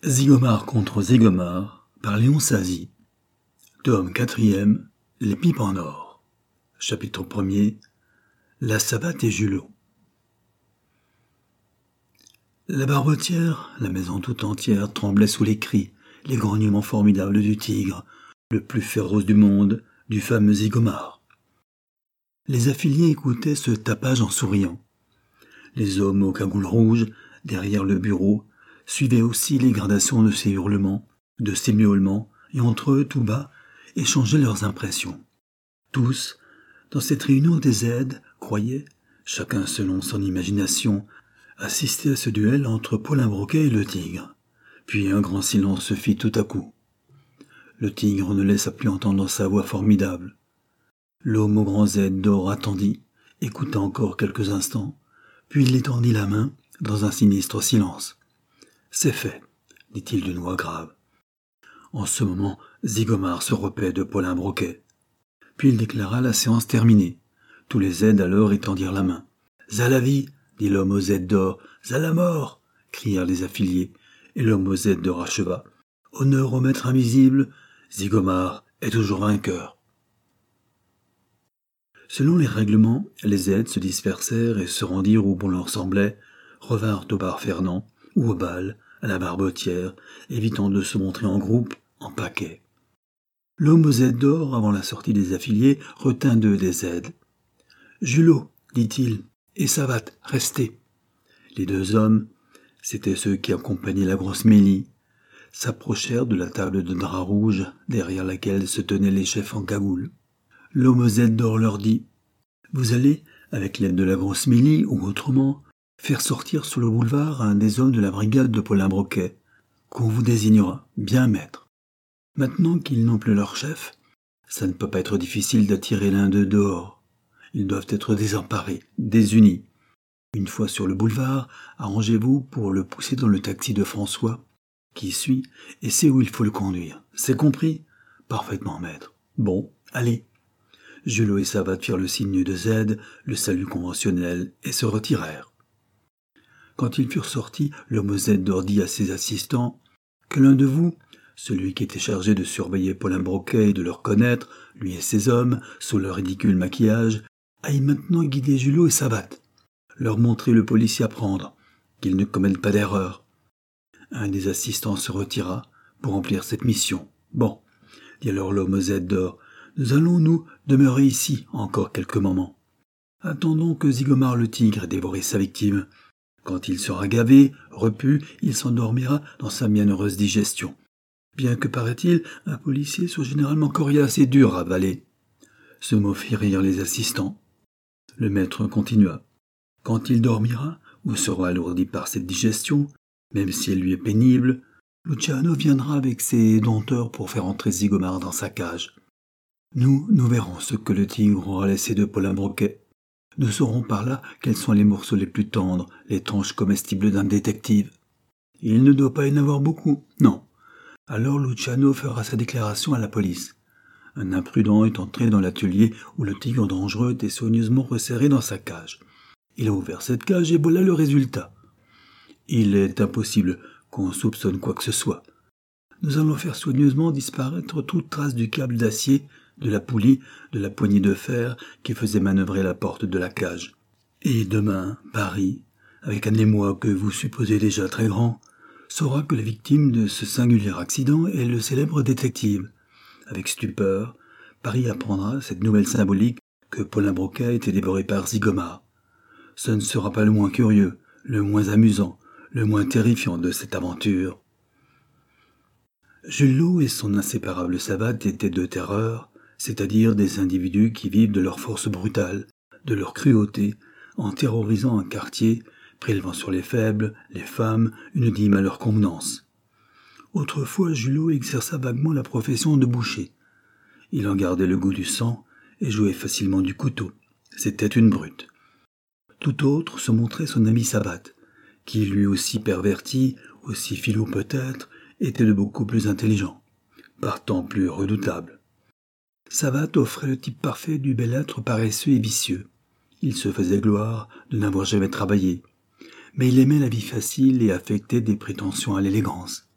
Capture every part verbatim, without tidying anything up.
Zygomar contre Zygomar par Léon Sazy. Tome quatrième, Les pipes en or. Chapitre premier, La Savatte et Julot. La Barbotière, la maison tout entière, tremblait sous les cris, les grognements formidables du tigre, le plus féroce du monde, du fameux Zygomar. Les affiliés écoutaient ce tapage en souriant. Les hommes aux cagoules rouges, derrière le bureau, suivaient aussi les gradations de ces hurlements, de ces miaulements, et entre eux, tout bas, échangeaient leurs impressions. Tous, dans cette réunion des aides, croyaient, chacun selon son imagination, assister à ce duel entre Paulin Broquet et le tigre. Puis un grand silence se fit tout à coup. Le tigre ne laissa plus entendre sa voix formidable. L'homme aux grands aides d'or attendit, écouta encore quelques instants, puis il étendit la main dans un sinistre silence. « C'est fait », dit-il d'une voix grave. En ce moment, Zygomar se repaît de Paulin Broquet. Puis il déclara la séance terminée. Tous les aides alors étendirent la main. « Zà la vie !» dit l'homme aux aides d'or. « Zà la mort !» crièrent les affiliés, et l'homme aux aides d'or acheva. « Honneur au maître invisible, Zygomar est toujours vainqueur. » Selon les règlements, les aides se dispersèrent et se rendirent où bon leur semblait, revinrent au bar Fernand ou au bal, à la Barbotière, évitant de se montrer en groupe, en paquet. L'homme aux aides d'or, avant la sortie des affiliés, retint deux des aides. « Julot, dit-il, et Savatte, restez. » Les deux hommes, c'étaient ceux qui accompagnaient la grosse Mélie, s'approchèrent de la table de drap rouge, derrière laquelle se tenaient les chefs en cagoule. L'homme aux aides d'or leur dit « Vous allez, avec l'aide de la grosse Mélie, ou autrement, faire sortir sur le boulevard un des hommes de la brigade de Paulin Broquet, qu'on vous désignera, bien maître. Maintenant qu'ils n'ont plus leur chef, ça ne peut pas être difficile d'attirer l'un d'eux dehors. Ils doivent être désemparés, désunis. Une fois sur le boulevard, arrangez-vous pour le pousser dans le taxi de François, qui suit, et sait où il faut le conduire. C'est compris ? Parfaitement, maître. Bon, allez. » Julot et Savatte firent le signe de Z, le salut conventionnel, et se retirèrent. Quand ils furent sortis, l'homme aux aides d'or dit à ses assistants que l'un de vous, celui qui était chargé de surveiller Paulin Broquet et de le reconnaître, lui et ses hommes, sous leur ridicule maquillage, aille maintenant guider Julot et Savatte, leur montrer le policier à prendre, qu'ils ne commettent pas d'erreur. Un des assistants se retira pour remplir cette mission. Bon, dit alors l'homme aux aides d'or, nous allons, nous, demeurer ici encore quelques moments. Attendons que Zygomar le tigre ait dévoré sa victime. Quand il sera gavé, repu, il s'endormira dans sa bienheureuse digestion. Bien que, paraît-il, un policier soit généralement coriace et dur à avaler. Ce mot fit rire les assistants. Le maître continua. Quand il dormira, ou sera alourdi par cette digestion, même si elle lui est pénible, Luciano viendra avec ses dompteurs pour faire entrer Zygomar dans sa cage. Nous, nous verrons ce que le tigre aura laissé de Paulin Broquet. Nous saurons par là quels sont les morceaux les plus tendres, les tranches comestibles d'un détective. Il ne doit pas y en avoir beaucoup, non. Alors Luciano fera sa déclaration à la police. Un imprudent est entré dans l'atelier où le tigre dangereux était soigneusement resserré dans sa cage. Il a ouvert cette cage et voilà le résultat. Il est impossible qu'on soupçonne quoi que ce soit. Nous allons faire soigneusement disparaître toute trace du câble d'acier, de la poulie, de la poignée de fer qui faisait manœuvrer la porte de la cage. Et demain, Paris, avec un émoi que vous supposez déjà très grand, saura que la victime de ce singulier accident est le célèbre détective. Avec stupeur, Paris apprendra cette nouvelle symbolique que Paulin Broquet a été dévoré par Zygomar. Ce ne sera pas le moins curieux, le moins amusant, le moins terrifiant de cette aventure. Julot et son inséparable Savatte étaient deux terreurs, c'est-à-dire des individus qui vivent de leur force brutale, de leur cruauté, en terrorisant un quartier, prélevant sur les faibles, les femmes, une dîme à leur convenance. Autrefois, Julot exerça vaguement la profession de boucher. Il en gardait le goût du sang et jouait facilement du couteau. C'était une brute. Tout autre se montrait son ami Savatte, qui lui aussi perverti, aussi filou peut-être, était de beaucoup plus intelligent, partant plus redoutable. Savatte offrait le type parfait du bel être paresseux et vicieux. Il se faisait gloire de n'avoir jamais travaillé, mais il aimait la vie facile et affectait des prétentions à l'élégance.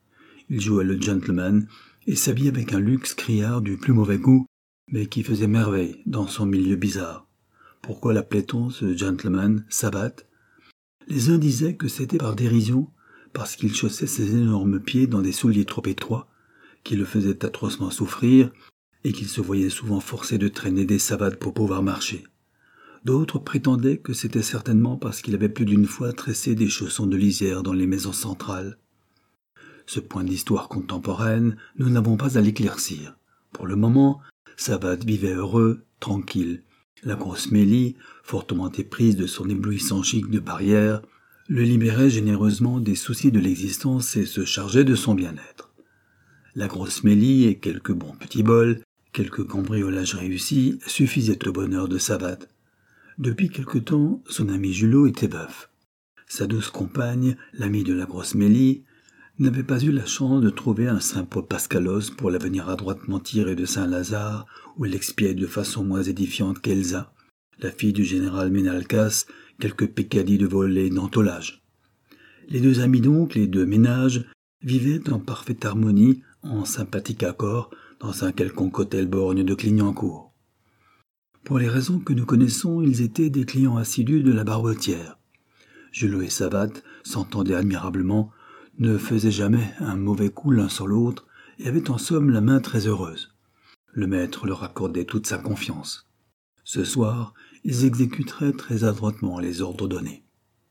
Il jouait le gentleman et s'habillait avec un luxe criard du plus mauvais goût, mais qui faisait merveille dans son milieu bizarre. Pourquoi l'appelait-on ce gentleman Savate? Les uns disaient que c'était par dérision, parce qu'il chaussait ses énormes pieds dans des souliers trop étroits, qui le faisaient atrocement souffrir, et qu'il se voyait souvent forcé de traîner des savates pour pouvoir marcher. D'autres prétendaient que c'était certainement parce qu'il avait plus d'une fois tressé des chaussons de lisière dans les maisons centrales. Ce point d'histoire contemporaine, nous n'avons pas à l'éclaircir. Pour le moment, Savate vivait heureux, tranquille. La grosse Mélie, fortement éprise de son éblouissant chic de barrière, le libérait généreusement des soucis de l'existence et se chargeait de son bien-être. La grosse Mélie et quelques bons petits bols, quelques cambriolages réussis, suffisaient au bonheur de Savate. Depuis quelque temps, son ami Julot était veuf. Sa douce compagne, l'amie de la grosse Mélie, n'avait pas eu la chance de trouver un saint Paul Pascalos pour la venir adroitement tirer de Saint-Lazare, où elle expiait de façon moins édifiante qu'Elsa, la fille du général Ménalcas, quelques peccadilles de vol et d'entolage. Les deux amis donc, les deux ménages, vivaient en parfaite harmonie, en sympathique accord, dans un quelconque hôtel borgne de Clignancourt. Pour les raisons que nous connaissons, ils étaient des clients assidus de la Barbotière. Julot et Savate s'entendaient admirablement, ne faisaient jamais un mauvais coup l'un sur l'autre, et avaient en somme la main très heureuse. Le maître leur accordait toute sa confiance. Ce soir, ils exécuteraient très adroitement les ordres donnés.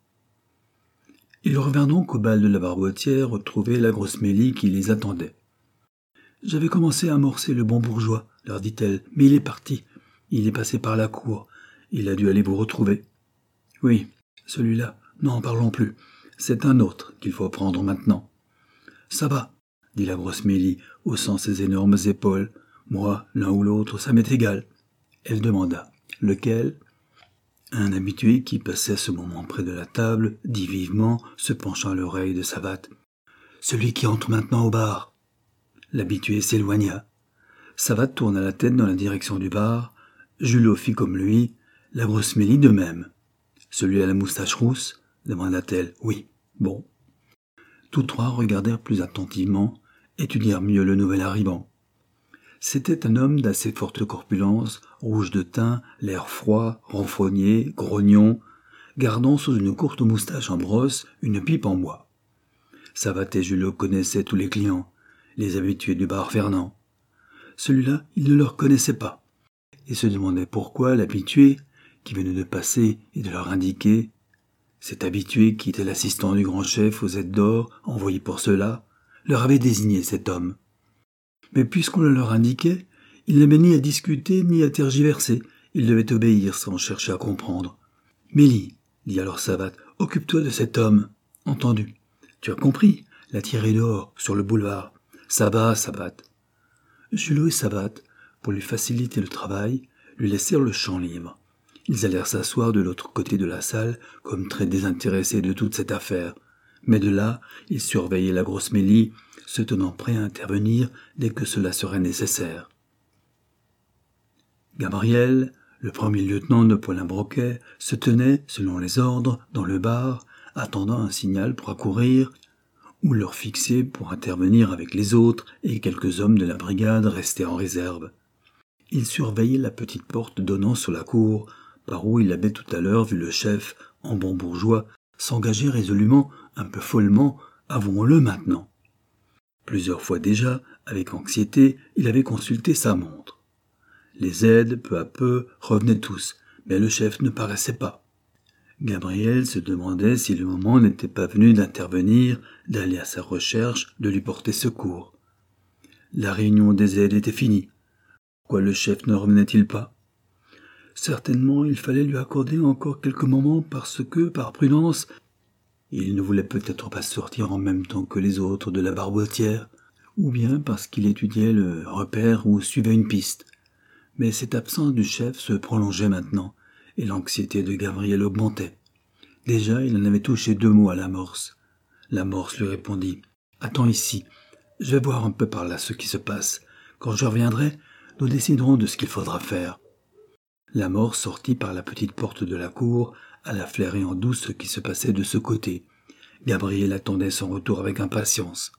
Ils revinrent donc au bal de la Barbotière retrouver la grosse Mélie qui les attendait. « J'avais commencé à amorcer le bon bourgeois, leur dit-elle, mais il est parti. Il est passé par la cour. Il a dû aller vous retrouver. »« Oui, celui-là, n'en parlons plus. C'est un autre qu'il faut prendre maintenant. »« Ça va, dit la grosse Mélie, haussant ses énormes épaules. Moi, l'un ou l'autre, ça m'est égal. » Elle demanda. « Lequel ?» Un habitué qui passait à ce moment près de la table dit vivement, se penchant à l'oreille de Savate. « Celui qui entre maintenant au bar. » L'habitué s'éloigna. Savate tourna la tête dans la direction du bar. Julot fit comme lui, la grosse Mélie de même. « Celui à la moustache rousse ?» demanda-t-elle. « Oui. Bon. » Tous trois regardèrent plus attentivement, étudièrent mieux le nouvel arrivant. C'était un homme d'assez forte corpulence, rouge de teint, l'air froid, renfrogné, grognon, gardant sous une courte moustache en brosse une pipe en bois. Savate et Julot connaissaient tous les clients, les habitués du bar Fernand. Celui-là, ils ne le reconnaissaient pas, et se demandaient pourquoi l'habitué, qui venait de passer et de leur indiquer, cet habitué qui était l'assistant du grand chef aux aides d'or, envoyé pour cela, leur avait désigné cet homme. Mais puisqu'on le leur indiquait, ils n'avaient ni à discuter ni à tergiverser, ils devaient obéir sans chercher à comprendre. « Mélie, dit alors Savate, occupe-toi de cet homme. Entendu. Tu as compris, l'a tiré dehors, sur le boulevard. Ça va, Savate. » Julot et Savate, pour lui faciliter le travail, lui laissèrent le champ libre. Ils allèrent s'asseoir de l'autre côté de la salle, comme très désintéressés de toute cette affaire. Mais de là, ils surveillaient la grosse Mélie, se tenant prêts à intervenir dès que cela serait nécessaire. Gabriel, le premier lieutenant de Poulain-Broquet, se tenait, selon les ordres, dans le bar, attendant un signal pour accourir, ou leur fixer pour intervenir avec les autres et quelques hommes de la brigade restés en réserve. Il surveillait la petite porte donnant sur la cour, par où il avait tout à l'heure vu le chef, en bon bourgeois, s'engager résolument, un peu follement, avouons-le maintenant. Plusieurs fois déjà, avec anxiété, il avait consulté sa montre. Les aides, peu à peu, revenaient tous, mais le chef ne paraissait pas. Gabriel se demandait si le moment n'était pas venu d'intervenir, d'aller à sa recherche, de lui porter secours. La réunion des aides était finie. Pourquoi le chef ne revenait-il pas? Certainement, il fallait lui accorder encore quelques moments parce que, par prudence, il ne voulait peut-être pas sortir en même temps que les autres de la Barbotière, ou bien parce qu'il étudiait le repère ou suivait une piste. Mais cette absence du chef se prolongeait maintenant, et l'anxiété de Gabriel augmentait. Déjà, il en avait touché deux mots à l'amorce. L'amorce lui répondit « Attends ici, je vais voir un peu par là ce qui se passe. Quand je reviendrai, nous déciderons de ce qu'il faudra faire. » L'amorce sortit par la petite porte de la cour, alla flairer en douce ce qui se passait de ce côté. Gabriel attendait son retour avec impatience.